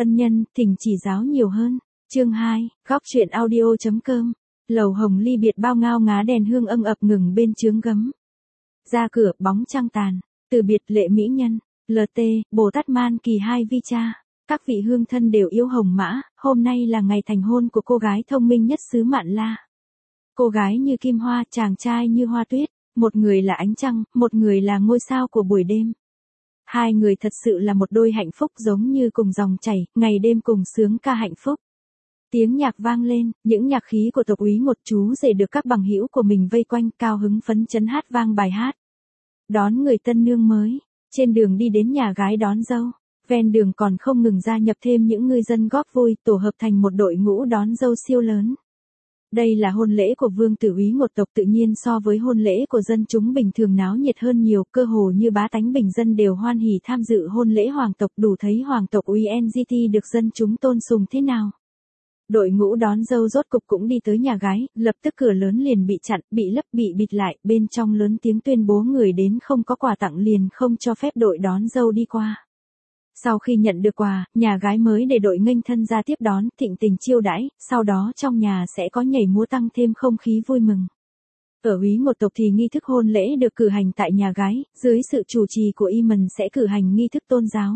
Ân nhân, thỉnh chỉ giáo nhiều hơn. Chương 2, góc truyện audio.com. Lầu hồng ly biệt bao ngao ngá đèn hương âng ập ngừng bên chướng gấm. Ra cửa, bóng trăng tàn. Từ biệt lệ mỹ nhân. LT, Bồ Tát Man Kỳ 2 Vi Cha. Các vị hương thân đều yêu hồng mã, hôm nay là ngày thành hôn của cô gái thông minh nhất xứ Mạn La. Cô gái như kim hoa, chàng trai như hoa tuyết, một người là ánh trăng, một người là ngôi sao của buổi đêm. Hai người thật sự là một đôi hạnh phúc giống như cùng dòng chảy, ngày đêm cùng sướng ca hạnh phúc. Tiếng nhạc vang lên, những nhạc khí của tộc úy một chú rể được các bằng hữu của mình vây quanh cao hứng phấn chấn hát vang bài hát. Đón người tân nương mới, trên đường đi đến nhà gái đón dâu, ven đường còn không ngừng gia nhập thêm những người dân góp vui tổ hợp thành một đội ngũ đón dâu siêu lớn. Đây là hôn lễ của vương tử úy một tộc, tự nhiên so với hôn lễ của dân chúng bình thường náo nhiệt hơn nhiều, cơ hồ như bá tánh bình dân đều hoan hỉ tham dự hôn lễ hoàng tộc, đủ thấy hoàng tộc úy NGT được dân chúng tôn sùng thế nào. Đội ngũ đón dâu rốt cục cũng đi tới nhà gái, lập tức cửa lớn liền bị chặn, bị lấp bị bịt lại, bên trong lớn tiếng tuyên bố người đến không có quà tặng liền không cho phép đội đón dâu đi qua. Sau khi nhận được quà, nhà gái mới để đội nghênh thân ra tiếp đón, thịnh tình chiêu đãi, sau đó trong nhà sẽ có nhảy múa tăng thêm không khí vui mừng. Ở úy một tộc thì nghi thức hôn lễ được cử hành tại nhà gái, dưới sự chủ trì của Imam sẽ cử hành nghi thức tôn giáo.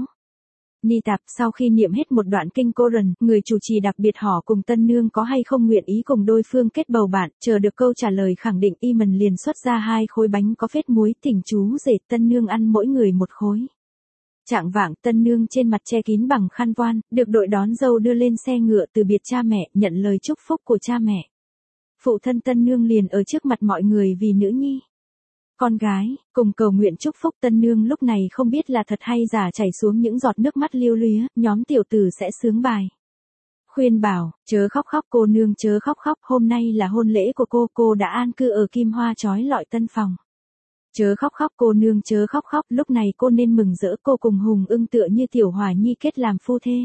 Ni tạp, sau khi niệm hết một đoạn kinh Koran, người chủ trì đặc biệt hỏi cùng tân nương có hay không nguyện ý cùng đôi phương kết bầu bạn, chờ được câu trả lời khẳng định Imam liền xuất ra 2 khối bánh có phết muối, thỉnh chú rể tân nương ăn mỗi người một khối. Chạng vạng, tân nương trên mặt che kín bằng khăn voan, được đội đón dâu đưa lên xe ngựa từ biệt cha mẹ, nhận lời chúc phúc của cha mẹ. Phụ thân tân nương liền ở trước mặt mọi người vì nữ nhi, con gái, cùng cầu nguyện chúc phúc. Tân nương lúc này không biết là thật hay giả chảy xuống những giọt nước mắt liêu luyến, nhóm tiểu tử sẽ sướng bài. Khuyên bảo, chớ khóc khóc cô nương chớ khóc khóc, hôm nay là hôn lễ của cô đã an cư ở kim hoa chói lọi tân phòng. Chớ khóc khóc cô nương chớ khóc khóc, lúc này cô nên mừng rỡ, cô cùng Hùng Ưng tựa như tiểu hòa nhi kết làm phu thê.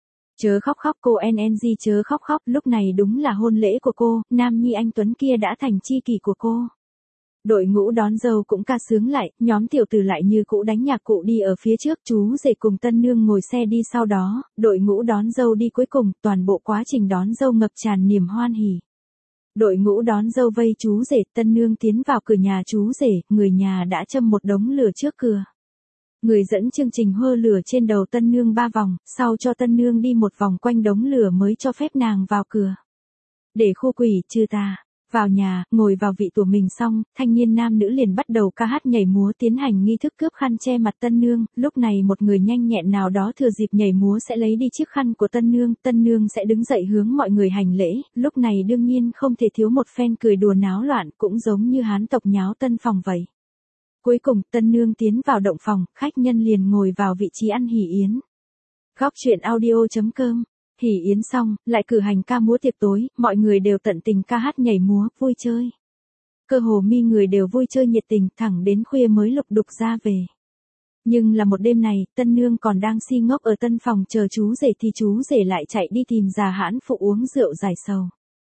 Chớ khóc khóc cô NNG chớ khóc khóc, lúc này đúng là hôn lễ của cô, nam nhi anh Tuấn kia đã thành tri kỷ của cô. Đội ngũ đón dâu cũng ca sướng lại, nhóm tiểu tử lại như cũ đánh nhạc cụ đi ở phía trước, chú rể cùng tân nương ngồi xe đi sau đó, đội ngũ đón dâu đi cuối cùng, toàn bộ quá trình đón dâu ngập tràn niềm hoan hỉ. Đội ngũ đón dâu vây chú rể, tân nương tiến vào cửa nhà chú rể, người nhà đã châm một đống lửa trước cửa. Người dẫn chương trình hơ lửa trên đầu tân nương 3 vòng, sau cho tân nương đi một vòng quanh đống lửa mới cho phép nàng vào cửa. Để khu quỷ trừ tà. Vào nhà, ngồi vào vị của mình xong, thanh niên nam nữ liền bắt đầu ca hát nhảy múa tiến hành nghi thức cướp khăn che mặt tân nương, lúc này một người nhanh nhẹn nào đó thừa dịp nhảy múa sẽ lấy đi chiếc khăn của tân nương sẽ đứng dậy hướng mọi người hành lễ, lúc này đương nhiên không thể thiếu một phen cười đùa náo loạn, cũng giống như hán tộc nháo tân phòng vậy. Cuối cùng, tân nương tiến vào động phòng, khách nhân liền ngồi vào vị trí ăn hỉ yến. Góc truyện audio.com. Hỉ yến xong, lại cử hành ca múa tiệc tối, mọi người đều tận tình ca hát nhảy múa, vui chơi. Cơ hồ mi người đều vui chơi nhiệt tình, thẳng đến khuya mới lục đục ra về. Nhưng là một đêm này, tân nương còn đang si ngốc ở tân phòng chờ chú rể thì chú rể lại chạy đi tìm già hãn phụ uống rượu giải sầu.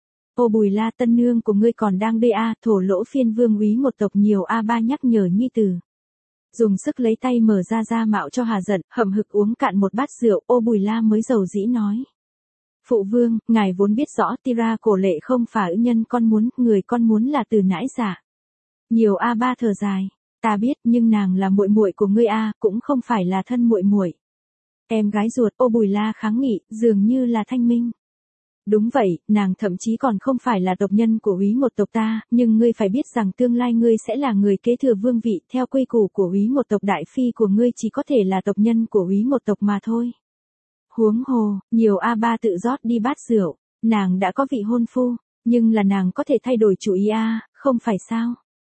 Ô Bùi La, tân nương của ngươi còn đang đê a, thổ lỗ phiên vương úy một tộc nhiều A3 nhắc nhở nhi tử. Dùng sức lấy tay mở ra mạo cho hà giận, hậm hực uống cạn một bát rượu, Ô Bùi La mới dầu dĩ nói. Phụ vương, ngài vốn biết rõ Tira cổ lệ không phải nhân con muốn, người con muốn là từ nãi giả. Nhiều A3 thở dài, ta biết nhưng nàng là muội muội của ngươi a, cũng không phải là thân muội muội. Em gái ruột, Ô Bùi La kháng nghị, dường như là thanh minh. Đúng vậy, nàng thậm chí còn không phải là tộc nhân của úy một tộc ta, nhưng ngươi phải biết rằng tương lai ngươi sẽ là người kế thừa vương vị, theo quy củ của úy một tộc đại phi của ngươi chỉ có thể là tộc nhân của úy một tộc mà thôi. Huống hồ, nhiều A3 tự rót đi bát rượu, nàng đã có vị hôn phu, nhưng là nàng có thể thay đổi chủ ý a, không phải sao?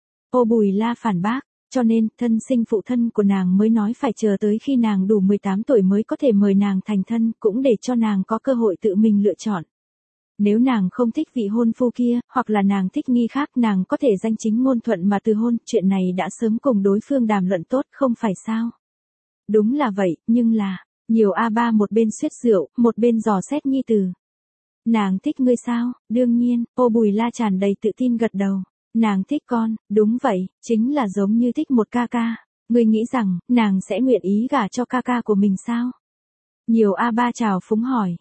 Ô Bùi La phản bác, cho nên thân sinh phụ thân của nàng mới nói phải chờ tới khi nàng đủ 18 tuổi mới có thể mời nàng thành thân, cũng để cho nàng có cơ hội tự mình lựa chọn. Nếu nàng không thích vị hôn phu kia, hoặc là nàng thích nghi khác, nàng có thể danh chính ngôn thuận mà từ hôn, chuyện này đã sớm cùng đối phương đàm luận tốt, không phải sao? Đúng là vậy, nhưng là nhiều A3 một bên suýt rượu, một bên dò xét nhi tử. Nàng thích ngươi sao? Đương nhiên, Ô Bùi La tràn đầy tự tin gật đầu. Nàng thích con, đúng vậy, chính là giống như thích một ca ca. Ngươi nghĩ rằng, nàng sẽ nguyện ý gả cho ca ca của mình sao? Nhiều A3 chào phúng hỏi.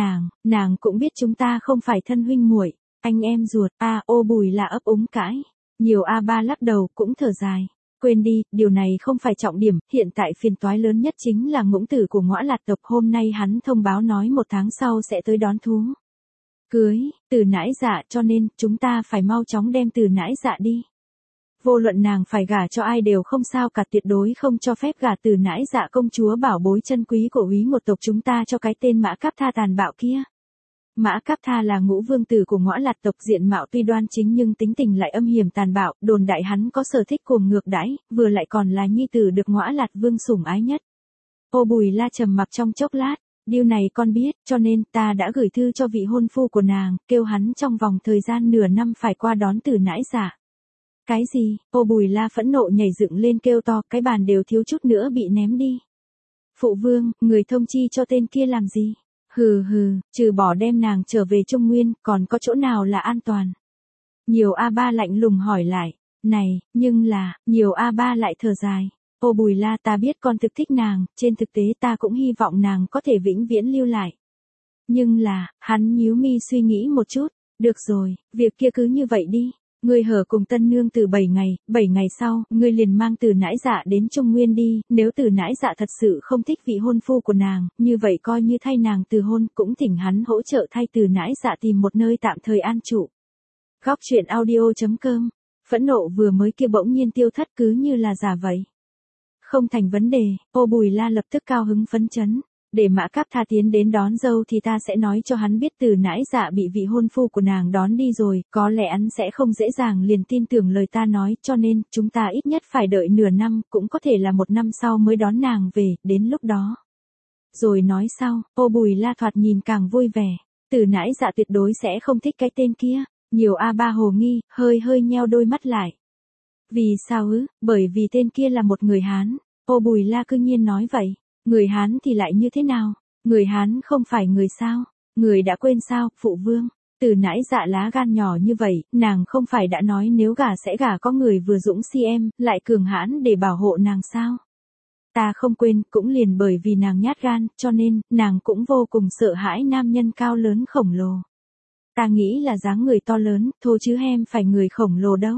Nàng cũng biết chúng ta không phải thân huynh muội, anh em ruột. Ô Bùi La ấp úng cãi. Nhiều A3 lắc đầu cũng thở dài. Quên đi, điều này không phải trọng điểm, hiện tại phiền toái lớn nhất chính là ngỗng tử của Ngõa Lạt tộc, hôm nay hắn thông báo nói 1 tháng sau sẽ tới đón thú cưới, Từ Nãi Dạ, cho nên, chúng ta phải mau chóng đem Từ Nãi Dạ đi. Vô luận nàng phải gả cho ai đều không sao cả, tuyệt đối không cho phép gả Từ Nãi Dạ công chúa bảo bối chân quý của úy một tộc chúng ta cho cái tên Mã Cáp Tha tàn bạo kia. Mã Cáp Tha là ngũ vương tử của Ngõa Lạt tộc, diện mạo tuy đoan chính nhưng tính tình lại âm hiểm tàn bạo, đồn đại hắn có sở thích cuồng ngược đãi, vừa lại còn là nhi tử được Ngõa Lạt vương sủng ái nhất. Ô Bùi La trầm mặc trong chốc lát, điều này con biết, cho nên ta đã gửi thư cho vị hôn phu của nàng, kêu hắn trong vòng thời gian nửa năm phải qua đón Từ Nãi Dạ. Cái gì? Ô Bùi La phẫn nộ nhảy dựng lên kêu to, cái bàn đều thiếu chút nữa bị ném đi. Phụ vương, người thông chi cho tên kia làm gì? Hừ, trừ bỏ đem nàng trở về Trung Nguyên, còn có chỗ nào là an toàn? Nhiều A3 lạnh lùng hỏi lại. Này, nhưng là, nhiều A3 lại thở dài. Ô Bùi La, ta biết con thực thích nàng, trên thực tế ta cũng hy vọng nàng có thể vĩnh viễn lưu lại. Nhưng là, hắn nhíu mi suy nghĩ một chút. Được rồi, việc kia cứ như vậy đi. Ngươi hở cùng tân nương từ 7 ngày sau, ngươi liền mang Từ Nãi Dạ đến Trung Nguyên đi, nếu Từ Nãi Dạ thật sự không thích vị hôn phu của nàng, như vậy coi như thay nàng từ hôn, cũng thỉnh hắn hỗ trợ thay Từ Nãi Dạ tìm một nơi tạm thời an trụ. Góc truyện audio.com, phẫn nộ vừa mới kia bỗng nhiên tiêu thất cứ như là giả vậy. Không thành vấn đề, Ô Bùi La lập tức cao hứng phấn chấn. Để Mã Cáp Tha tiến đến đón dâu thì ta sẽ nói cho hắn biết Từ Nãi Dạ bị vị hôn phu của nàng đón đi rồi, có lẽ hắn sẽ không dễ dàng liền tin tưởng lời ta nói, cho nên, chúng ta ít nhất phải đợi nửa năm, cũng có thể là 1 năm sau mới đón nàng về, đến lúc đó. Rồi nói sau, Ô Bùi La thoạt nhìn càng vui vẻ, Từ Nãi Dạ tuyệt đối sẽ không thích cái tên kia. Nhiều A3 hồ nghi, hơi nheo đôi mắt lại. Vì sao ư? Bởi vì tên kia là một người Hán. Ô Bùi La cương nhiên nói vậy. Người Hán thì lại như thế nào? Người Hán không phải người sao? Người đã quên sao, phụ vương? Từ Nãi Dạ lá gan nhỏ như vậy, nàng không phải đã nói nếu gả sẽ gả có người vừa dũng si em, lại cường hãn để bảo hộ nàng sao? Ta không quên, cũng liền bởi vì nàng nhát gan, cho nên, nàng cũng vô cùng sợ hãi nam nhân cao lớn khổng lồ. Ta nghĩ là dáng người to lớn, thôi chứ em phải người khổng lồ đâu.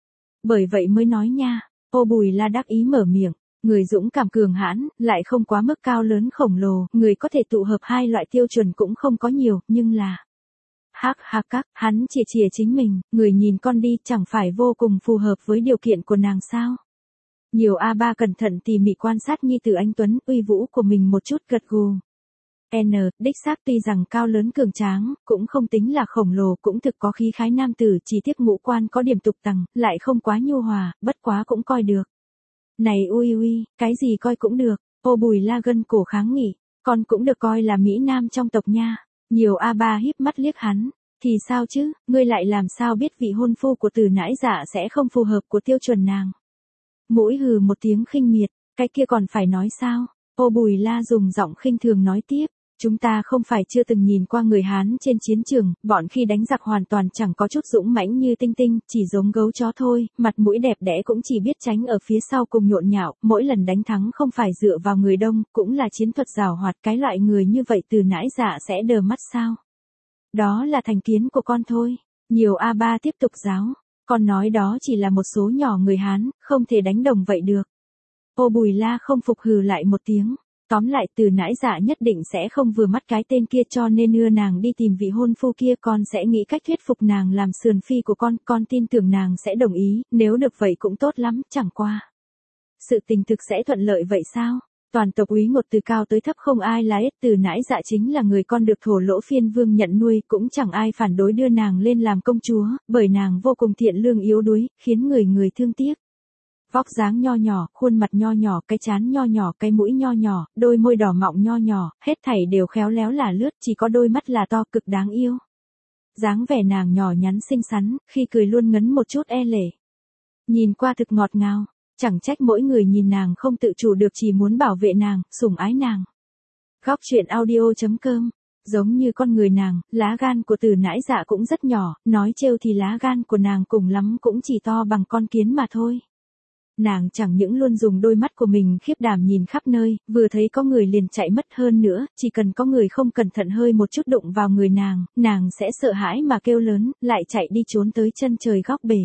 Bởi vậy mới nói nha. Ô Bùi La đắc ý mở miệng. Người dũng cảm cường hãn, lại không quá mức cao lớn khổng lồ, người có thể tụ hợp hai loại tiêu chuẩn cũng không có nhiều, nhưng là... Hắc, hắn chìa chính mình, người nhìn con đi, chẳng phải vô cùng phù hợp với điều kiện của nàng sao? Nhiều A3 cẩn thận tỉ mỉ quan sát nhi tử anh Tuấn, uy vũ của mình một chút, gật gù. Đích xác tuy rằng cao lớn cường tráng, cũng không tính là khổng lồ, cũng thực có khí khái nam tử, chỉ tiếc ngũ quan có điểm tục tằng, lại không quá nhu hòa, bất quá cũng coi được. Này ui, cái gì coi cũng được. Ô Bùi La gân cổ kháng nghị, con cũng được coi là Mỹ Nam trong tộc nha. Nhiều A3 híp mắt liếc hắn. Thì sao chứ, ngươi lại làm sao biết vị hôn phu của Từ Nãi Dạ sẽ không phù hợp của tiêu chuẩn nàng? Mũi hừ một tiếng khinh miệt, cái kia còn phải nói sao? Ô Bùi La dùng giọng khinh thường nói tiếp. Chúng ta không phải chưa từng nhìn qua người Hán trên chiến trường, bọn khi đánh giặc hoàn toàn chẳng có chút dũng mãnh như tinh tinh, chỉ giống gấu chó thôi, mặt mũi đẹp đẽ cũng chỉ biết tránh ở phía sau cùng nhộn nhạo, mỗi lần đánh thắng không phải dựa vào người đông, cũng là chiến thuật giảo hoạt, cái loại người như vậy Từ Nãi Dạ sẽ đờ mắt sao? Đó là thành kiến của con thôi. Nhiều A3 tiếp tục giáo, con nói đó chỉ là một số nhỏ người Hán, không thể đánh đồng vậy được. Ô Bùi La không phục hừ lại một tiếng. Tóm lại Từ Nãi Dạ nhất định sẽ không vừa mắt cái tên kia, cho nên đưa nàng đi tìm vị hôn phu kia, con sẽ nghĩ cách thuyết phục nàng làm sườn phi của con tin tưởng nàng sẽ đồng ý, nếu được vậy cũng tốt lắm, chẳng qua. Sự tình thực sẽ thuận lợi vậy sao? Toàn tộc úy một từ cao tới thấp không ai là ít, Từ Nãi Dạ chính là người con được Thổ Lỗ Phiên Vương nhận nuôi, cũng chẳng ai phản đối đưa nàng lên làm công chúa, bởi nàng vô cùng thiện lương yếu đuối, khiến người thương tiếc. Vóc dáng nho nhỏ, khuôn mặt nho nhỏ, cái trán nho nhỏ, cái mũi nho nhỏ, đôi môi đỏ mọng nho nhỏ, hết thảy đều khéo léo là lướt, chỉ có đôi mắt là to, cực đáng yêu. Dáng vẻ nàng nhỏ nhắn xinh xắn, khi cười luôn ngấn một chút e lệ. Nhìn qua thực ngọt ngào, chẳng trách mỗi người nhìn nàng không tự chủ được chỉ muốn bảo vệ nàng, sủng ái nàng. Góc truyện audio.com, giống như con người nàng, lá gan của Từ Nãi Dạ cũng rất nhỏ, nói trêu thì lá gan của nàng cùng lắm cũng chỉ to bằng con kiến mà thôi. Nàng chẳng những luôn dùng đôi mắt của mình khiếp đảm nhìn khắp nơi, vừa thấy có người liền chạy mất, hơn nữa, chỉ cần có người không cẩn thận hơi một chút đụng vào người nàng sẽ sợ hãi mà kêu lớn, lại chạy đi trốn tới chân trời góc bể.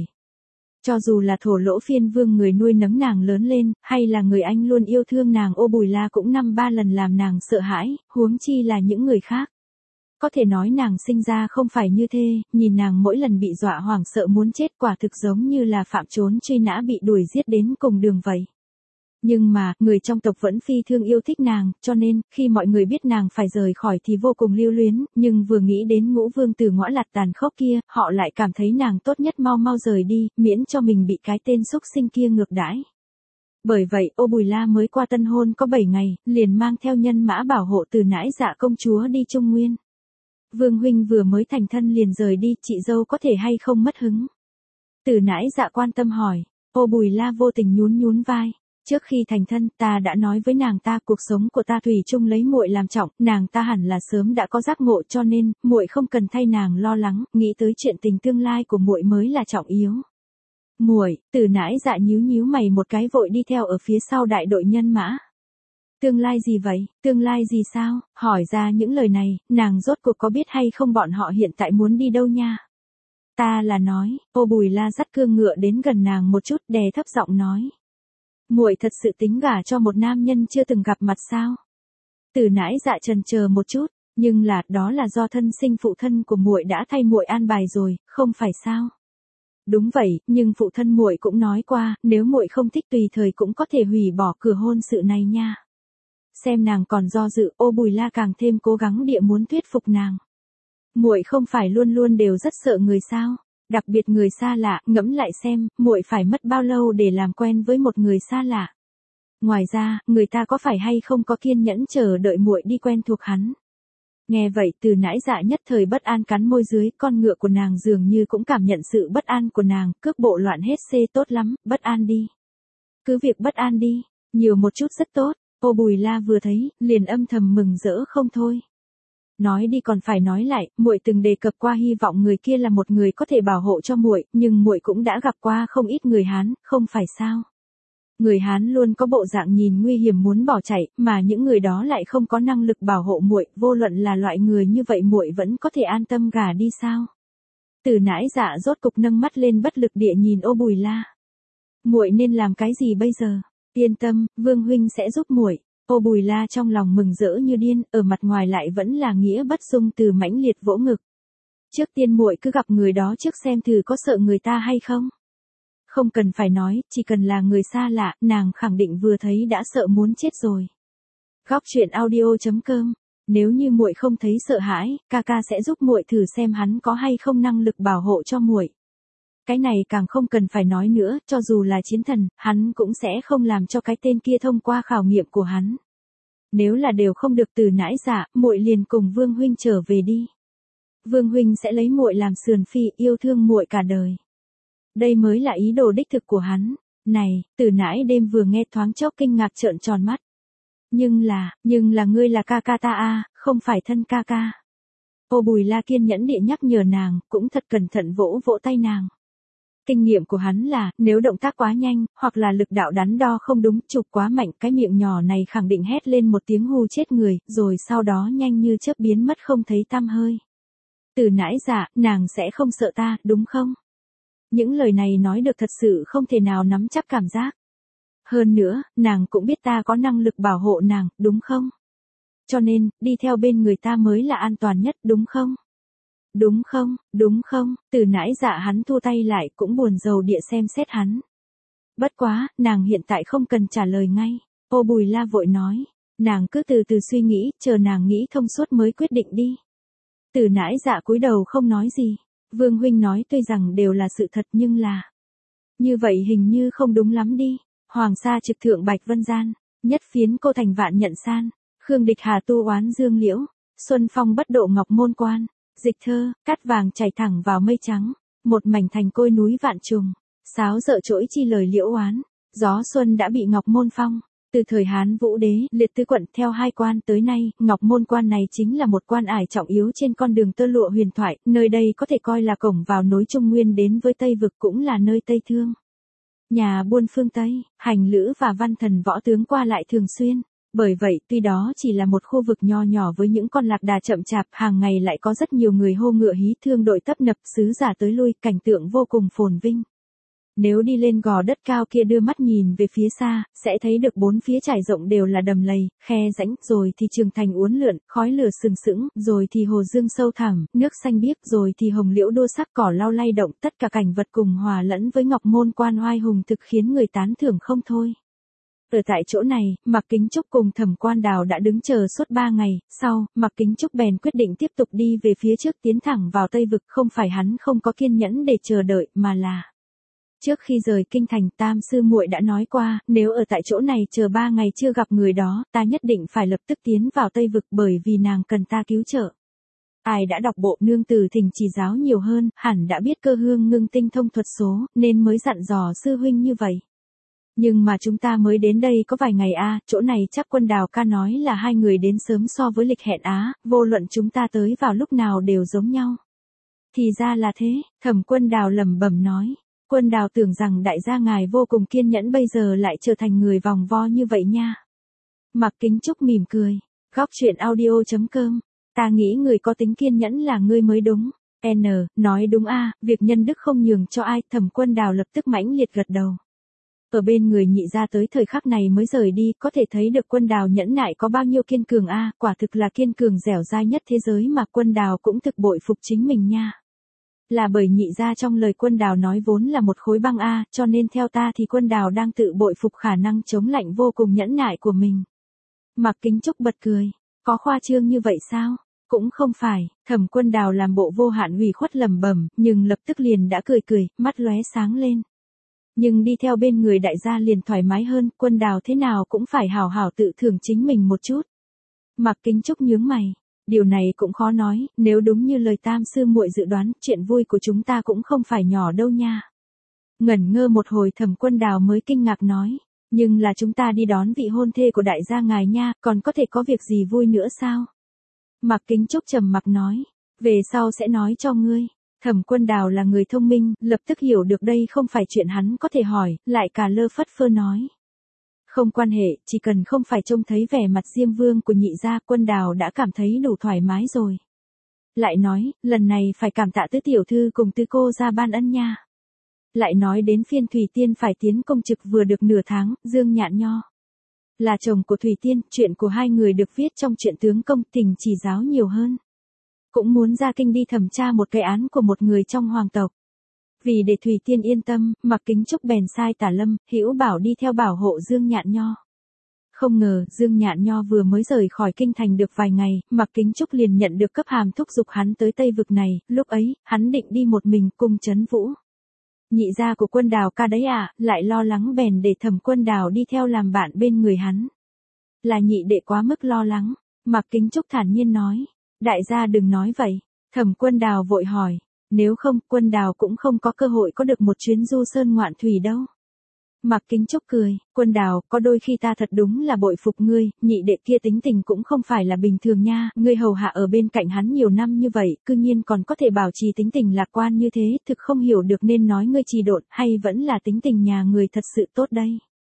Cho dù là Thổ Lỗ Phiên Vương người nuôi nấng nàng lớn lên, hay là người anh luôn yêu thương nàng Ô Bùi La cũng 5-3 lần làm nàng sợ hãi, huống chi là những người khác. Có thể nói nàng sinh ra không phải như thế, nhìn nàng mỗi lần bị dọa hoảng sợ muốn chết quả thực giống như là phạm trốn truy nã bị đuổi giết đến cùng đường vậy. Nhưng mà, người trong tộc vẫn phi thương yêu thích nàng, cho nên, khi mọi người biết nàng phải rời khỏi thì vô cùng lưu luyến, nhưng vừa nghĩ đến Ngũ Vương Tử Ngõa Lạt tàn khốc kia, họ lại cảm thấy nàng tốt nhất mau mau rời đi, miễn cho mình bị cái tên xúc sinh kia ngược đãi. Bởi vậy, Ô Bùi La mới qua tân hôn có 7 ngày, liền mang theo nhân mã bảo hộ Từ Nãi Dạ công chúa đi Trung Nguyên. Vương huynh vừa mới thành thân liền rời đi, chị dâu có thể hay không mất hứng? Từ Nãi Dạ quan tâm hỏi. Ô Bùi La vô tình nhún vai. Trước khi thành thân, ta đã nói với nàng ta cuộc sống của ta thủy chung lấy muội làm trọng, nàng ta hẳn là sớm đã có giác ngộ, cho nên muội không cần thay nàng lo lắng, nghĩ tới chuyện tình tương lai của muội mới là trọng yếu. Muội, Từ Nãi Dạ nhíu mày một cái vội đi theo ở phía sau đại đội nhân mã. Tương lai gì vậy? Tương lai gì sao? Hỏi ra những lời này, nàng rốt cuộc có biết hay không bọn họ hiện tại muốn đi đâu nha? Ta là nói, Ô Bùi La dắt cương ngựa đến gần nàng một chút, đè thấp giọng nói. Muội thật sự tính gả cho một nam nhân chưa từng gặp mặt sao? Từ Nãi Dạ chần chờ một chút, nhưng đó là do thân sinh phụ thân của muội đã thay muội an bài rồi, không phải sao? Đúng vậy, nhưng phụ thân muội cũng nói qua, nếu muội không thích tùy thời cũng có thể hủy bỏ cửa hôn sự này nha. Xem nàng còn do dự, Ô Bùi La càng thêm cố gắng địa muốn thuyết phục nàng. Muội không phải luôn luôn đều rất sợ người sao? Đặc biệt người xa lạ, ngẫm lại xem, muội phải mất bao lâu để làm quen với một người xa lạ. Ngoài ra, người ta có phải hay không có kiên nhẫn chờ đợi muội đi quen thuộc hắn. Nghe vậy, Từ Nãi Dạ nhất thời bất an cắn môi dưới, con ngựa của nàng dường như cũng cảm nhận sự bất an của nàng, cước bộ loạn hết xê tốt lắm, bất an đi. Cứ việc bất an đi, nhiều một chút rất tốt. Ô Bùi La vừa thấy, liền âm thầm mừng rỡ không thôi. Nói đi còn phải nói lại, muội từng đề cập qua hy vọng người kia là một người có thể bảo hộ cho muội, nhưng muội cũng đã gặp qua không ít người Hán, không phải sao? Người Hán luôn có bộ dạng nhìn nguy hiểm muốn bỏ chạy, mà những người đó lại không có năng lực bảo hộ muội, vô luận là loại người như vậy muội vẫn có thể an tâm gả đi sao? Từ Nãi Dạ rốt cục nâng mắt lên bất lực địa nhìn Ô Bùi La. Muội nên làm cái gì bây giờ? Yên tâm, Vương huynh sẽ giúp muội. Ô Bùi La trong lòng mừng rỡ như điên, ở mặt ngoài lại vẫn là nghĩa bất dung từ mãnh liệt vỗ ngực. Trước tiên muội cứ gặp người đó trước xem thử có sợ người ta hay không. Không cần phải nói, chỉ cần là người xa lạ, nàng khẳng định vừa thấy đã sợ muốn chết rồi. Góc truyện audio.com. Nếu như muội không thấy sợ hãi, ca ca sẽ giúp muội thử xem hắn có hay không năng lực bảo hộ cho muội. Cái này càng không cần phải nói nữa, cho dù là chiến thần, hắn cũng sẽ không làm cho cái tên kia thông qua khảo nghiệm của hắn. Nếu là đều không được Từ Nãi Dạ, muội liền cùng Vương huynh trở về đi. Vương huynh sẽ lấy muội làm sườn phi, yêu thương muội cả đời. Đây mới là ý đồ đích thực của hắn. Này, Từ Nãi đêm vừa nghe thoáng chốc kinh ngạc trợn tròn mắt. Nhưng là ngươi là ca ca ta à, không phải thân ca ca. Ô Bùi La kiên nhẫn địa nhắc nhở nàng, cũng thật cẩn thận vỗ vỗ tay nàng. Kinh nghiệm của hắn là, nếu động tác quá nhanh, hoặc là lực đạo đắn đo không đúng, chụp quá mạnh, cái miệng nhỏ này khẳng định hét lên một tiếng hù chết người, rồi sau đó nhanh như chớp biến mất không thấy tăm hơi. Từ Nãi Dạ, nàng sẽ không sợ ta, đúng không? Những lời này nói được thật sự không thể nào nắm chắc cảm giác. Hơn nữa, nàng cũng biết ta có năng lực bảo hộ nàng, đúng không? Cho nên, đi theo bên người ta mới là an toàn nhất, đúng không? Đúng không, Từ Nãi Dạ hắn thu tay lại cũng buồn rầu địa xem xét hắn. Bất quá, nàng hiện tại không cần trả lời ngay. Ô Bùi La vội nói, nàng cứ từ từ suy nghĩ, chờ nàng nghĩ thông suốt mới quyết định đi. Từ Nãi Dạ cúi đầu không nói gì. Vương huynh nói tuy rằng đều là sự thật nhưng là. Như vậy hình như không đúng lắm đi. Hoàng sa trực thượng Bạch Vân Gian, nhất phiến cô thành vạn nhận san, Khương Địch Hà tu oán dương liễu, Xuân Phong bất độ ngọc môn quan. Dịch thơ, cát vàng chảy thẳng vào mây trắng, một mảnh thành côi núi vạn trùng, sáo dợ trỗi chi lời liễu oán, gió xuân đã bị Ngọc Môn phong. Từ thời Hán Vũ Đế, liệt tứ quận theo 2 quan tới nay, Ngọc Môn quan này chính là một quan ải trọng yếu trên con đường tơ lụa huyền thoại, nơi đây có thể coi là cổng vào nối Trung Nguyên đến với Tây Vực cũng là nơi Tây Thương. Nhà buôn phương Tây, hành lữ và văn thần võ tướng qua lại thường xuyên. Bởi vậy, tuy đó chỉ là một khu vực nho nhỏ với những con lạc đà chậm chạp, hàng ngày lại có rất nhiều người hô ngựa hí thương đội tấp nập, sứ giả tới lui, cảnh tượng vô cùng phồn vinh. Nếu đi lên gò đất cao kia đưa mắt nhìn về phía xa, sẽ thấy được bốn phía trải rộng đều là đầm lầy, khe rãnh, rồi thì trường thành uốn lượn, khói lửa sừng sững, rồi thì hồ dương sâu thẳm, nước xanh biếc, rồi thì hồng liễu đua sắc, cỏ lau lay động, tất cả cảnh vật cùng hòa lẫn với ngọc môn quan oai hùng thực khiến người tán thưởng không thôi. Ở tại chỗ này, Mạc Kính Trúc cùng Thẩm Quan Đào đã đứng chờ suốt 3 ngày, sau, Mạc Kính Trúc bèn quyết định tiếp tục đi về phía trước tiến thẳng vào Tây Vực, không phải hắn không có kiên nhẫn để chờ đợi, mà là trước khi rời kinh thành, Tam sư muội đã nói qua, nếu ở tại chỗ này chờ 3 ngày chưa gặp người đó, ta nhất định phải lập tức tiến vào Tây Vực bởi vì nàng cần ta cứu trợ. Ai đã đọc bộ Nương Tử Thỉnh Chỉ Giáo nhiều hơn, hẳn đã biết Cơ Hương Ngưng tinh thông thuật số, nên mới dặn dò sư huynh như vậy. Nhưng mà chúng ta mới đến đây có vài ngày chỗ này chắc Quân Đào ca nói là hai người đến sớm so với lịch hẹn vô luận chúng ta tới vào lúc nào đều giống nhau. Thì ra là thế, Thẩm Quân Đào lẩm bẩm nói. Quân Đào tưởng rằng đại gia ngài vô cùng kiên nhẫn bây giờ lại trở thành người vòng vo như vậy nha. Mạc Kính Trúc mỉm cười. Góc truyện audio.com. Ta nghĩ người có tính kiên nhẫn là ngươi mới đúng. Nói đúng việc nhân đức không nhường cho ai. Thẩm Quân Đào lập tức mãnh liệt gật đầu. Ở bên người nhị gia tới thời khắc này mới rời đi, có thể thấy được Quân Đào nhẫn nại có bao nhiêu kiên cường quả thực là kiên cường dẻo dai nhất thế giới mà Quân Đào cũng thực bội phục chính mình nha. Là bởi nhị gia trong lời Quân Đào nói vốn là một khối băng cho nên theo ta thì Quân Đào đang tự bội phục khả năng chống lạnh vô cùng nhẫn nại của mình. Mạc Kính Trúc bật cười, có khoa trương như vậy sao? Cũng không phải, Thẩm Quân Đào làm bộ vô hạn ủy khuất lẩm bẩm, nhưng lập tức liền đã cười, mắt lóe sáng lên. Nhưng đi theo bên người đại gia liền thoải mái hơn, Quân Đào thế nào cũng phải hào hào tự thưởng chính mình một chút. Mạc Kính Trúc nhướng mày. Điều này cũng khó nói, nếu đúng như lời Tam sư muội dự đoán, chuyện vui của chúng ta cũng không phải nhỏ đâu nha. Ngẩn ngơ một hồi Thẩm Quân Đào mới kinh ngạc nói, nhưng là chúng ta đi đón vị hôn thê của đại gia ngài nha, còn có thể có việc gì vui nữa sao? Mạc Kính Trúc trầm mặc nói, về sau sẽ nói cho ngươi. Thẩm Quân Đào là người thông minh, lập tức hiểu được đây không phải chuyện hắn có thể hỏi, lại cả lơ phất phơ nói. Không quan hệ, chỉ cần không phải trông thấy vẻ mặt Diêm Vương của nhị gia, Quân Đào đã cảm thấy đủ thoải mái rồi. Lại nói, lần này phải cảm tạ Tứ tiểu thư cùng Tứ cô gia ban ân nha. Lại nói đến phiên Thủy Tiên phải tiến công trực vừa được nửa tháng, Dương Nhạn Nho là chồng của Thủy Tiên, chuyện của hai người được viết trong truyện Tướng Công Thỉnh Chỉ Giáo nhiều hơn. Cũng muốn ra kinh đi thẩm tra một cái án của một người trong hoàng tộc. Vì để Thủy Tiên yên tâm, Mạc Kính Trúc bèn sai Tả Lâm, Hữu Bảo đi theo bảo hộ Dương Nhạn Nho. Không ngờ, Dương Nhạn Nho vừa mới rời khỏi kinh thành được vài ngày, Mạc Kính Trúc liền nhận được cấp hàm thúc giục hắn tới Tây Vực này, lúc ấy, hắn định đi một mình cùng Trấn Vũ. Nhị gia của Quân Đào ca đấy lại lo lắng bèn để Thẩm Quân Đào đi theo làm bạn bên người hắn. Là nhị đệ quá mức lo lắng, Mạc Kính Trúc thản nhiên nói. Đại gia đừng nói vậy, Thẩm Quân Đào vội hỏi. Nếu không, Quân Đào cũng không có cơ hội có được một chuyến du sơn ngoạn thủy đâu. Mạc Kính Trúc cười, Quân Đào, có đôi khi ta thật đúng là bội phục ngươi, nhị đệ kia tính tình cũng không phải là bình thường nha, ngươi hầu hạ ở bên cạnh hắn nhiều năm như vậy, cư nhiên còn có thể bảo trì tính tình lạc quan như thế, thực không hiểu được nên nói ngươi trì độn, hay vẫn là tính tình nhà người thật sự tốt đây.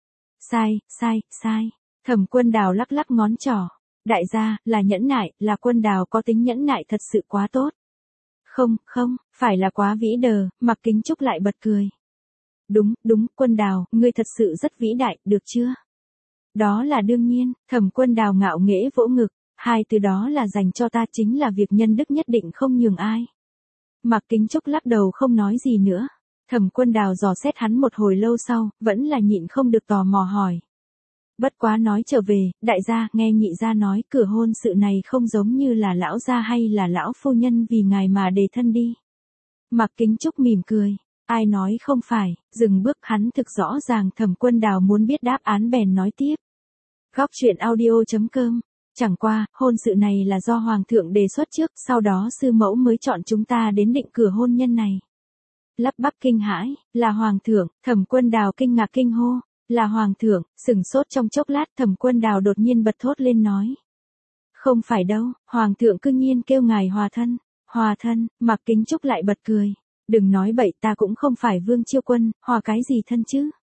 Sai. Thẩm Quân Đào lắc lắc ngón trỏ. Đại gia, là nhẫn nại, là Quân Đào có tính nhẫn nại thật sự quá tốt. Không, phải là quá vĩ đờ, Mạc Kính Trúc lại bật cười. Đúng, Quân Đào, ngươi thật sự rất vĩ đại, được chưa? Đó là đương nhiên, Thẩm Quân Đào ngạo nghễ vỗ ngực, hai từ đó là dành cho ta, chính là việc nhân đức nhất định không nhường ai. Mạc Kính Trúc lắc đầu không nói gì nữa. Thẩm Quân Đào dò xét hắn một hồi lâu sau, vẫn là nhịn không được tò mò hỏi. Bất quá nói trở về, đại gia, nghe nhị gia nói cửa hôn sự này không giống như là lão gia hay là lão phu nhân vì ngài mà đề thân đi. Mạc Kính Trúc mỉm cười. Ai nói không phải, dừng bước hắn thực rõ ràng Thẩm Quân Đào muốn biết đáp án bèn nói tiếp. Góc truyện audio.com. Chẳng qua, hôn sự này là do Hoàng thượng đề xuất trước, sau đó sư mẫu mới chọn chúng ta đến định cửa hôn nhân này. Lắp bắp kinh hãi, là Hoàng thượng, Thẩm Quân Đào kinh ngạc kinh hô. Là Hoàng thượng, sửng sốt trong chốc lát Thẩm Quân Đào đột nhiên bật thốt lên nói. Không phải đâu, Hoàng thượng cư nhiên kêu ngài hòa thân. Hòa thân, Mạc Kính Trúc lại bật cười. Đừng nói bậy, ta cũng không phải Vương Chiêu Quân, hòa cái gì thân chứ.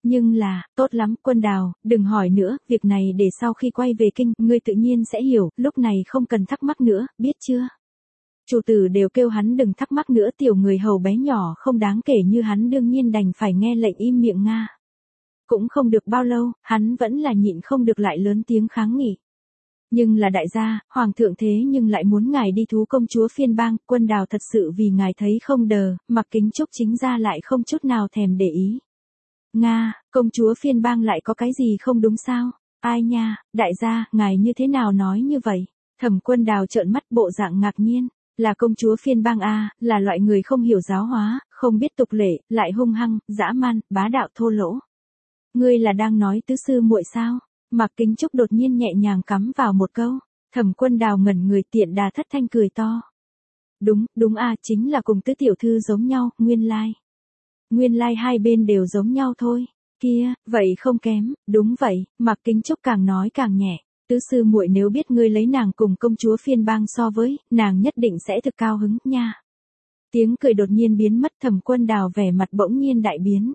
Nhưng là, tốt lắm, Quân Đào, đừng hỏi nữa, việc này để sau khi quay về kinh, ngươi tự nhiên sẽ hiểu, lúc này không cần thắc mắc nữa, biết chưa? Chủ tử đều kêu hắn đừng thắc mắc nữa, tiểu người hầu bé nhỏ không đáng kể như hắn đương nhiên đành phải nghe lệnh im miệng nga. Cũng không được bao lâu, hắn vẫn là nhịn không được lại lớn tiếng kháng nghị. Nhưng là đại gia, hoàng thượng thế nhưng lại muốn ngài đi thú công chúa phiên bang, Quân Đào thật sự vì ngài thấy không đờ, Mặc Kính Trúc chính ra lại không chút nào thèm để ý. Nga, công chúa phiên bang lại có cái gì không đúng sao? Ai nha, đại gia, ngài như thế nào nói như vậy? Thẩm Quân Đào trợn mắt bộ dạng ngạc nhiên, là công chúa phiên bang a, là loại người không hiểu giáo hóa, không biết tục lệ, lại hung hăng, dã man, bá đạo thô lỗ. Ngươi là đang nói tứ sư muội sao? Mặc Kính Trúc đột nhiên nhẹ nhàng cắm vào một câu, Thẩm Quân Đào ngẩn người tiện đà thất thanh cười to. Đúng a, chính là cùng tứ tiểu thư giống nhau, nguyên lai. Nguyên lai hai bên đều giống nhau thôi. Kia, vậy không kém, đúng vậy, Mặc Kính Trúc càng nói càng nhẹ. Tứ sư muội nếu biết ngươi lấy nàng cùng công chúa phiên bang so với, nàng nhất định sẽ thực cao hứng, nha. Tiếng cười đột nhiên biến mất, Thẩm Quân Đào vẻ mặt bỗng nhiên đại biến.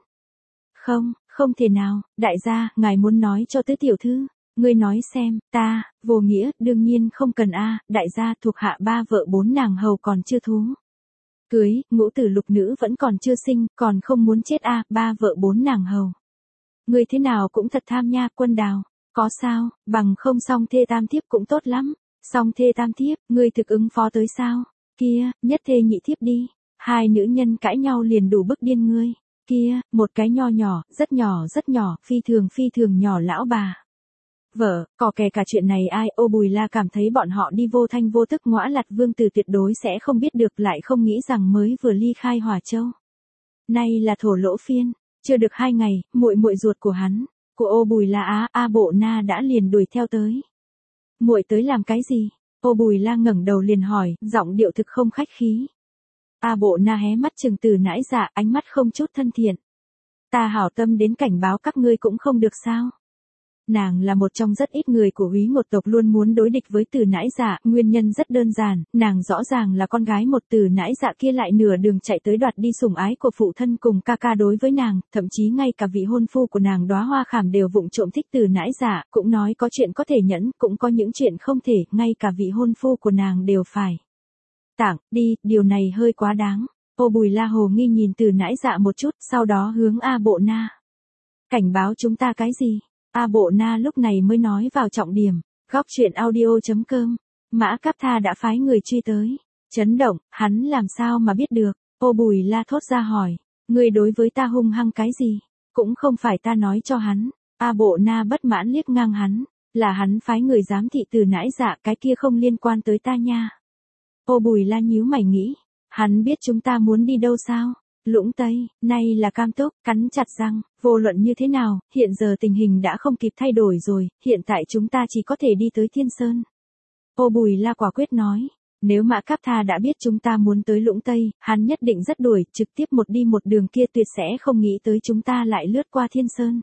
Không thể nào, đại gia, ngài muốn nói cho tứ tiểu thư. Ngươi nói xem, ta, vô nghĩa, đương nhiên không cần a, đại gia thuộc hạ 3 vợ 4 nàng hầu còn chưa thú. Cưới, ngũ tử lục nữ vẫn còn chưa sinh, còn không muốn chết a, 3 vợ 4 nàng hầu. Ngươi thế nào cũng thật tham nha, Quân Đào. Có sao, bằng không song thê tam thiếp cũng tốt lắm. Song thê tam thiếp, ngươi thực ứng phó tới sao? Kia, nhất thê nhị thiếp đi. Hai nữ nhân cãi nhau liền đủ bức điên ngươi. Kia, một cái nho nhỏ, rất nhỏ, phi thường nhỏ lão bà. Vợ, có kè cả chuyện này ai, ô Bùi La cảm thấy bọn họ đi vô thanh vô tức ngõa lặt vương tử tuyệt đối sẽ không biết được, lại không nghĩ rằng mới vừa ly khai Hỏa Châu. Nay là thổ lỗ phiên, chưa được 2 ngày, muội ruột của hắn, của ô Bùi La A Bộ Na đã liền đuổi theo tới. Muội tới làm cái gì? Ô Bùi La ngẩng đầu liền hỏi, giọng điệu thực không khách khí. A Bộ Na hé mắt trừng Từ Nãi Dạ, ánh mắt không chút thân thiện. Ta hảo tâm đến cảnh báo các ngươi cũng không được sao? Nàng là một trong rất ít người của Úy một tộc luôn muốn đối địch với Từ Nãi Dạ, nguyên nhân rất đơn giản, nàng rõ ràng là con gái một Từ Nãi Dạ kia lại nửa đường chạy tới đoạt đi sủng ái của phụ thân cùng ca ca đối với nàng, thậm chí ngay cả vị hôn phu của nàng Đóa Hoa Khảm đều vụng trộm thích Từ Nãi Dạ, cũng nói có chuyện có thể nhẫn, cũng có những chuyện không thể, ngay cả vị hôn phu của nàng đều phải tặng đi, điều này hơi quá đáng. Ô Bùi La hồ nghi nhìn Từ Nãi Dạ một chút, sau đó hướng A Bộ Na. Cảnh báo chúng ta cái gì? A Bộ Na lúc này mới nói vào trọng điểm. Góc truyện audio.com. Mã Cáp Tha đã phái người truy tới. Chấn động, hắn làm sao mà biết được? Ô Bùi La thốt ra hỏi. Ngươi đối với ta hung hăng cái gì? Cũng không phải ta nói cho hắn. A Bộ Na bất mãn liếc ngang hắn. Là hắn phái người giám thị Từ Nãi Dạ, cái kia không liên quan tới ta nha. Ô Bùi La nhíu mày nghĩ. Hắn biết chúng ta muốn đi đâu sao? Lũng Tây, nay là Cam Túc, cắn chặt răng, vô luận như thế nào, hiện giờ tình hình đã không kịp thay đổi rồi, hiện tại chúng ta chỉ có thể đi tới Thiên Sơn. Ô Bùi La quả quyết nói, nếu Mã Cáp Tha đã biết chúng ta muốn tới Lũng Tây, hắn nhất định rất đuổi, trực tiếp một đi một đường kia tuyệt sẽ không nghĩ tới chúng ta lại lướt qua Thiên Sơn.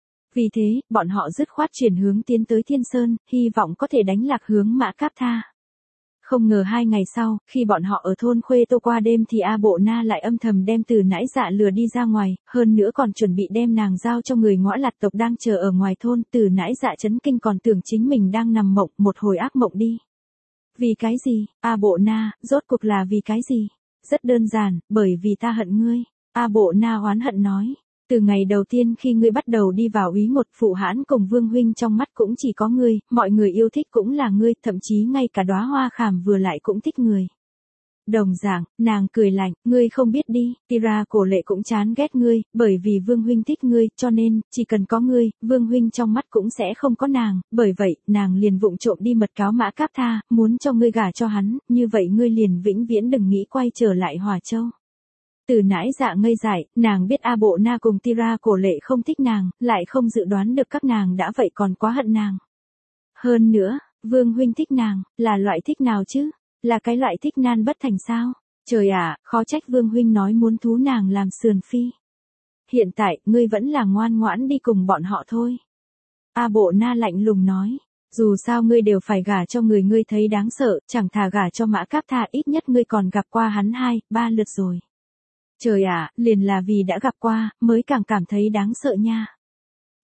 Vì thế, bọn họ dứt khoát chuyển hướng tiến tới Thiên Sơn, hy vọng có thể đánh lạc hướng Mã Cáp Tha. Không ngờ 2 ngày sau, khi bọn họ ở thôn Khuê Tô qua đêm thì A Bộ Na lại âm thầm đem Từ Nãi Dạ lừa đi ra ngoài, hơn nữa còn chuẩn bị đem nàng giao cho người ngõa lặt tộc đang chờ ở ngoài thôn. Từ Nãi Dạ chấn kinh còn tưởng chính mình đang nằm mộng, một hồi ác mộng đi. Vì cái gì, A Bộ Na, rốt cuộc là vì cái gì? Rất đơn giản, bởi vì ta hận ngươi. A Bộ Na oán hận nói. Từ ngày đầu tiên khi ngươi bắt đầu đi vào Úy một, phụ hãn cùng Vương huynh trong mắt cũng chỉ có ngươi, mọi người yêu thích cũng là ngươi, thậm chí ngay cả Đóa Hoa Khảm vừa lại cũng thích người. Đồng dạng, nàng cười lạnh, ngươi không biết đi, Tira Cổ Lệ cũng chán ghét ngươi, bởi vì Vương huynh thích ngươi, cho nên, chỉ cần có ngươi, Vương huynh trong mắt cũng sẽ không có nàng, bởi vậy, nàng liền vụng trộm đi mật cáo Mã Cáp Tha, muốn cho ngươi gả cho hắn, như vậy ngươi liền vĩnh viễn đừng nghĩ quay trở lại Hỏa Châu. Từ Nãi Dạ ngây dại, nàng biết A Bộ Na cùng Tira Cổ Lệ không thích nàng, lại không dự đoán được các nàng đã vậy còn quá hận nàng. Hơn nữa, Vương huynh thích nàng, là loại thích nào chứ? Là cái loại thích nan bất thành sao? Trời ạ, khó trách Vương huynh nói muốn thú nàng làm sườn phi. Hiện tại, ngươi vẫn là ngoan ngoãn đi cùng bọn họ thôi. A Bộ Na lạnh lùng nói. Dù sao ngươi đều phải gả cho người ngươi thấy đáng sợ, chẳng thà gả cho Mã Cáp Tha, ít nhất ngươi còn gặp qua hắn 2-3 lượt rồi. Trời ạ, liền là vì đã gặp qua, mới càng cảm thấy đáng sợ nha.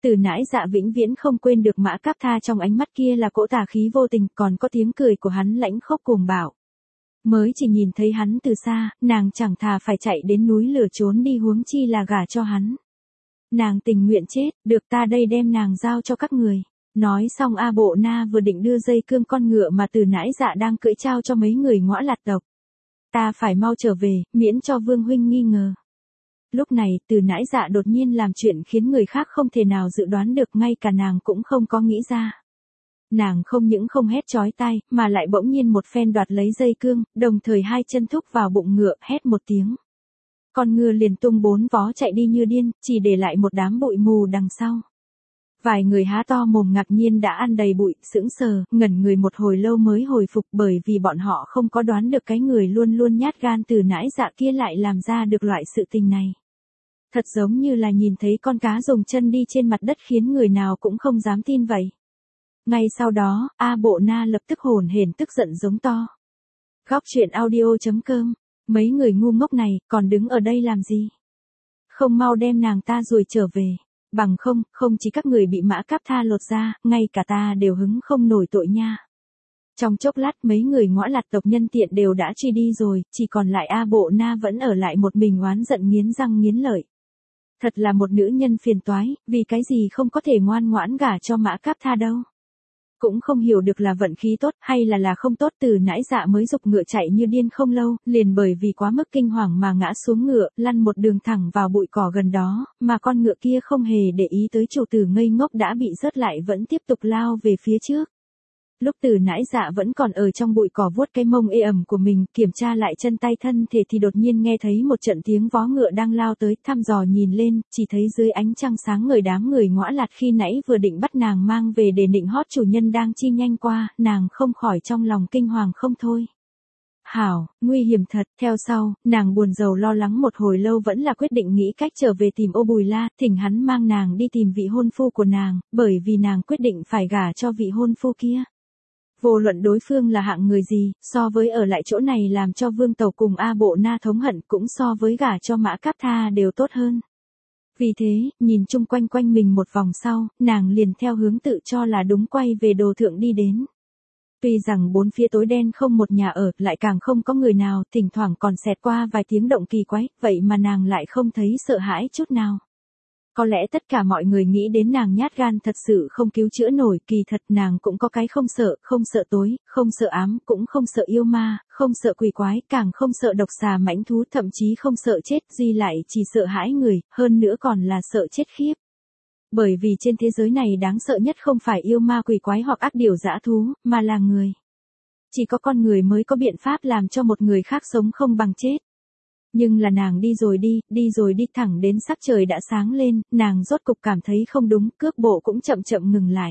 Từ Nãi Dạ vĩnh viễn không quên được Mã Cáp Tha trong ánh mắt kia là cỗ tà khí vô tình, còn có tiếng cười của hắn lãnh khốc cuồng bạo. Mới chỉ nhìn thấy hắn từ xa, nàng chẳng thà phải chạy đến núi lửa trốn đi huống chi là gả cho hắn. Nàng tình nguyện chết, được ta đây đem nàng giao cho các người. Nói xong A Bộ Na vừa định đưa dây cương con ngựa mà Từ Nãi Dạ đang cưỡi trao cho mấy người ngõa lạt tộc. Ta phải mau trở về, miễn cho Vương huynh nghi ngờ. Lúc này, Từ Nãi Dạ đột nhiên làm chuyện khiến người khác không thể nào dự đoán được, ngay cả nàng cũng không có nghĩ ra. Nàng không những không hét chói tai, mà lại bỗng nhiên một phen đoạt lấy dây cương, đồng thời hai chân thúc vào bụng ngựa, hét một tiếng. Con ngựa liền tung bốn vó chạy đi như điên, chỉ để lại một đám bụi mù đằng sau. Vài người há to mồm ngạc nhiên đã ăn đầy bụi, sững sờ, ngẩn người một hồi lâu mới hồi phục, bởi vì bọn họ không có đoán được cái người luôn luôn nhát gan Từ Nãi Dạ kia lại làm ra được loại sự tình này. Thật giống như là nhìn thấy con cá dùng chân đi trên mặt đất khiến người nào cũng không dám tin vậy. Ngay sau đó, A Bộ Na lập tức hồn hển tức giận giống to. Góc truyện audio.com. Mấy người ngu ngốc này, còn đứng ở đây làm gì? Không mau đem nàng ta rồi trở về. Bằng không, không chỉ các người bị Mã Cáp Tha lột ra, ngay cả ta đều hứng không nổi tội nha. Trong chốc lát mấy người ngõa lạt tộc nhân tiện đều đã truy đi rồi, chỉ còn lại A Bộ Na vẫn ở lại một mình oán giận nghiến răng nghiến lợi. Thật là một nữ nhân phiền toái, vì cái gì không có thể ngoan ngoãn gả cho Mã Cáp Tha đâu. Cũng không hiểu được là vận khí tốt hay là không tốt, Từ Nãi Dạ mới giục ngựa chạy như điên không lâu, liền bởi vì quá mức kinh hoàng mà ngã xuống ngựa, lăn một đường thẳng vào bụi cỏ gần đó, mà con ngựa kia không hề để ý tới chủ tử ngây ngốc đã bị rớt lại vẫn tiếp tục lao về phía trước. Lúc Từ Nãi Dạ vẫn còn ở trong bụi cỏ vuốt cái mông ê ẩm của mình, kiểm tra lại chân tay thân thể thì đột nhiên nghe thấy một trận tiếng vó ngựa đang lao tới, thăm dò nhìn lên, chỉ thấy dưới ánh trăng sáng ngời đám người ngõa lạt khi nãy vừa định bắt nàng mang về để nịnh hót chủ nhân đang chi nhanh qua, nàng không khỏi trong lòng kinh hoàng không thôi. Hảo, nguy hiểm thật, theo sau, nàng buồn rầu lo lắng một hồi lâu vẫn là quyết định nghĩ cách trở về tìm Ô Bùi La, thỉnh hắn mang nàng đi tìm vị hôn phu của nàng, bởi vì nàng quyết định phải gả cho vị hôn phu kia. Vô luận đối phương là hạng người gì, so với ở lại chỗ này làm cho Vương Tẩu cùng A Bộ Na thống hận cũng so với gả cho Mã Cáp Tha đều tốt hơn. Vì thế, nhìn chung quanh quanh mình một vòng sau, nàng liền theo hướng tự cho là đúng quay về Đồ Thượng đi đến. Tuy rằng bốn phía tối đen không một nhà ở, lại càng không có người nào, thỉnh thoảng còn xẹt qua vài tiếng động kỳ quái, vậy mà nàng lại không thấy sợ hãi chút nào. Có lẽ tất cả mọi người nghĩ đến nàng nhát gan thật sự không cứu chữa nổi, kỳ thật nàng cũng có cái không sợ tối, không sợ ám, cũng không sợ yêu ma, không sợ quỷ quái, càng không sợ độc xà mãnh thú, thậm chí không sợ chết, duy lại chỉ sợ hãi người, hơn nữa còn là sợ chết khiếp. Bởi vì trên thế giới này đáng sợ nhất không phải yêu ma quỷ quái hoặc ác điều dã thú, mà là người. Chỉ có con người mới có biện pháp làm cho một người khác sống không bằng chết. Nhưng là nàng đi rồi đi thẳng đến sắc trời đã sáng lên, nàng rốt cục cảm thấy không đúng, cước bộ cũng chậm chậm ngừng lại.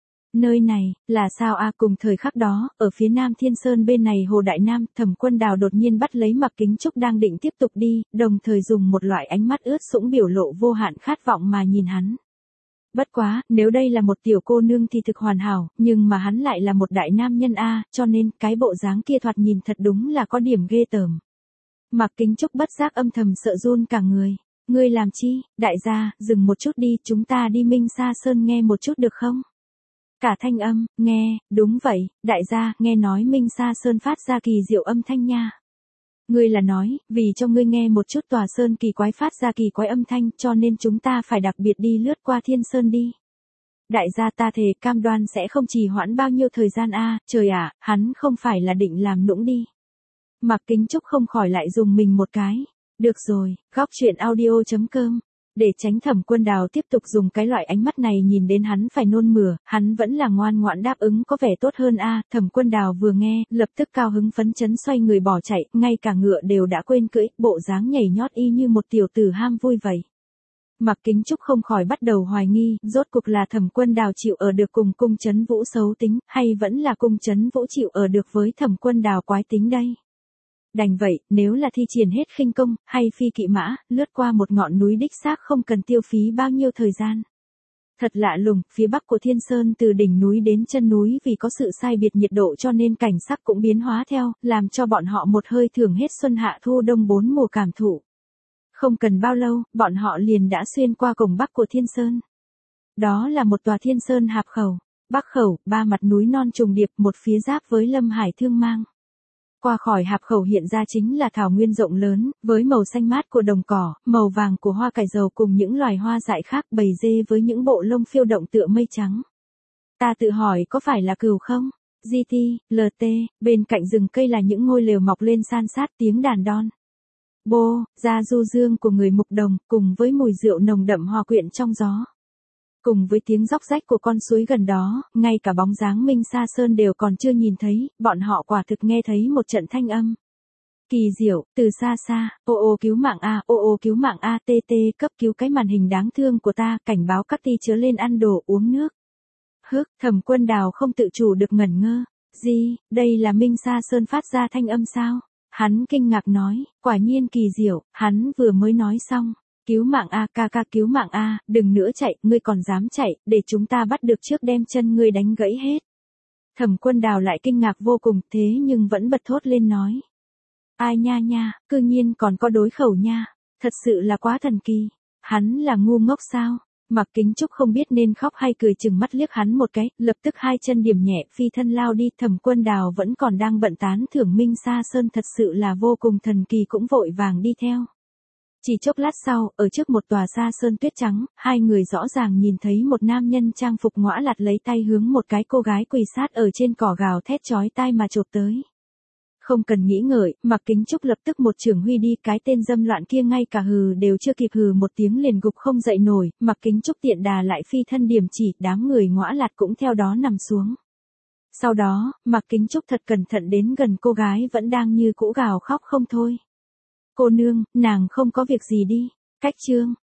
Nơi này, là sao a? Cùng thời khắc đó, ở phía nam Thiên Sơn bên này Hồ Đại Nam, Thẩm Quân Đào đột nhiên bắt lấy Mạc Kính Trúc đang định tiếp tục đi, đồng thời dùng một loại ánh mắt ướt sũng biểu lộ vô hạn khát vọng mà nhìn hắn. Bất quá, nếu đây là một tiểu cô nương thì thực hoàn hảo, nhưng mà hắn lại là một đại nam nhân a, cho nên cái bộ dáng kia thoạt nhìn thật đúng là có điểm ghê tởm. Mạc Kính Trúc bất giác âm thầm sợ run cả người. Ngươi làm chi, đại gia, dừng một chút đi, chúng ta đi Minh Sa Sơn nghe một chút được không? Cả thanh âm, nghe, đúng vậy, đại gia, nghe nói Minh Sa Sơn phát ra kỳ diệu âm thanh nha. Ngươi là nói, vì cho ngươi nghe một chút tòa sơn kỳ quái phát ra kỳ quái âm thanh, cho nên chúng ta phải đặc biệt đi lướt qua Thiên Sơn đi. Đại gia ta thề cam đoan sẽ không trì hoãn bao nhiêu thời gian a, trời ạ, hắn không phải là định làm nũng đi. Mạc Kính Trúc không khỏi lại dùng mình một cái. Được rồi, góc truyện audio.com. Để tránh Thẩm Quân Đào tiếp tục dùng cái loại ánh mắt này nhìn đến hắn phải nôn mửa, hắn vẫn là ngoan ngoãn đáp ứng có vẻ tốt hơn a. Thẩm Quân Đào vừa nghe, lập tức cao hứng phấn chấn xoay người bỏ chạy, ngay cả ngựa đều đã quên cưỡi, bộ dáng nhảy nhót y như một tiểu tử ham vui vậy. Mạc Kính Trúc không khỏi bắt đầu hoài nghi, rốt cuộc là Thẩm Quân Đào chịu ở được cùng Cung Trấn Vũ xấu tính, hay vẫn là Cung Trấn Vũ chịu ở được với Thẩm Quân Đào quái tính đây. Đành vậy, nếu là thi triển hết khinh công, hay phi kỵ mã, lướt qua một ngọn núi đích xác không cần tiêu phí bao nhiêu thời gian. Thật lạ lùng, phía bắc của Thiên Sơn từ đỉnh núi đến chân núi vì có sự sai biệt nhiệt độ cho nên cảnh sắc cũng biến hóa theo, làm cho bọn họ một hơi thưởng hết xuân hạ thu đông bốn mùa cảm thụ. Không cần bao lâu, bọn họ liền đã xuyên qua cổng bắc của Thiên Sơn. Đó là một tòa thiên sơn hạp khẩu, bắc khẩu, ba mặt núi non trùng điệp, một phía giáp với Lâm Hải Thương Mang. Qua khỏi hạp khẩu hiện ra chính là thảo nguyên rộng lớn, với màu xanh mát của đồng cỏ, màu vàng của hoa cải dầu cùng những loài hoa dại khác, bầy dê với những bộ lông phiêu động tựa mây trắng. Ta tự hỏi có phải là cừu không? GT, LT, bên cạnh rừng cây là những ngôi lều mọc lên san sát, tiếng đàn đon. Bô, ra du dương của người mục đồng, cùng với mùi rượu nồng đậm hòa quyện trong gió. Cùng với tiếng róc rách của con suối gần đó, ngay cả bóng dáng Minh Sa Sơn đều còn chưa nhìn thấy, bọn họ quả thực nghe thấy một trận thanh âm. Kỳ diệu, từ xa xa, ô ô cứu mạng a, ô ô cứu mạng a, tê tê, cấp cứu cái màn hình đáng thương của ta, cảnh báo các ti chứa lên ăn đồ uống nước. Hước, Thẩm Quân Đào không tự chủ được ngẩn ngơ. Gì, đây là Minh Sa Sơn phát ra thanh âm sao? Hắn kinh ngạc nói, quả nhiên kỳ diệu, hắn vừa mới nói xong. Cứu mạng a, ca ca cứu mạng a, đừng nữa chạy, ngươi còn dám chạy, để chúng ta bắt được trước đem chân ngươi đánh gãy hết. Thẩm Quân Đào lại kinh ngạc vô cùng, thế nhưng vẫn bật thốt lên nói. Ai nha nha, cư nhiên còn có đối khẩu nha, thật sự là quá thần kỳ. Hắn là ngu ngốc sao? Mạc Kính Trúc không biết nên khóc hay cười, chừng mắt liếc hắn một cái, lập tức hai chân điểm nhẹ phi thân lao đi. Thẩm Quân Đào vẫn còn đang bận tán thưởng Minh Sa Sơn thật sự là vô cùng thần kỳ, cũng vội vàng đi theo. Chỉ chốc lát sau, ở trước một tòa Sa Sơn tuyết trắng, hai người rõ ràng nhìn thấy một nam nhân trang phục ngõa lạt lấy tay hướng một cái cô gái quỳ sát ở trên cỏ gào thét chói tai mà chộp tới. Không cần nghĩ ngợi, Mạc Kính Trúc lập tức một chưởng huy đi, cái tên dâm loạn kia ngay cả hừ đều chưa kịp hừ một tiếng liền gục không dậy nổi. Mạc Kính Trúc tiện đà lại phi thân điểm chỉ, đám người ngõa lạt cũng theo đó nằm xuống. Sau đó, Mạc Kính Trúc thật cẩn thận đến gần cô gái vẫn đang như cũ gào khóc không thôi. Cô nương, nàng không có việc gì đi. Cách chương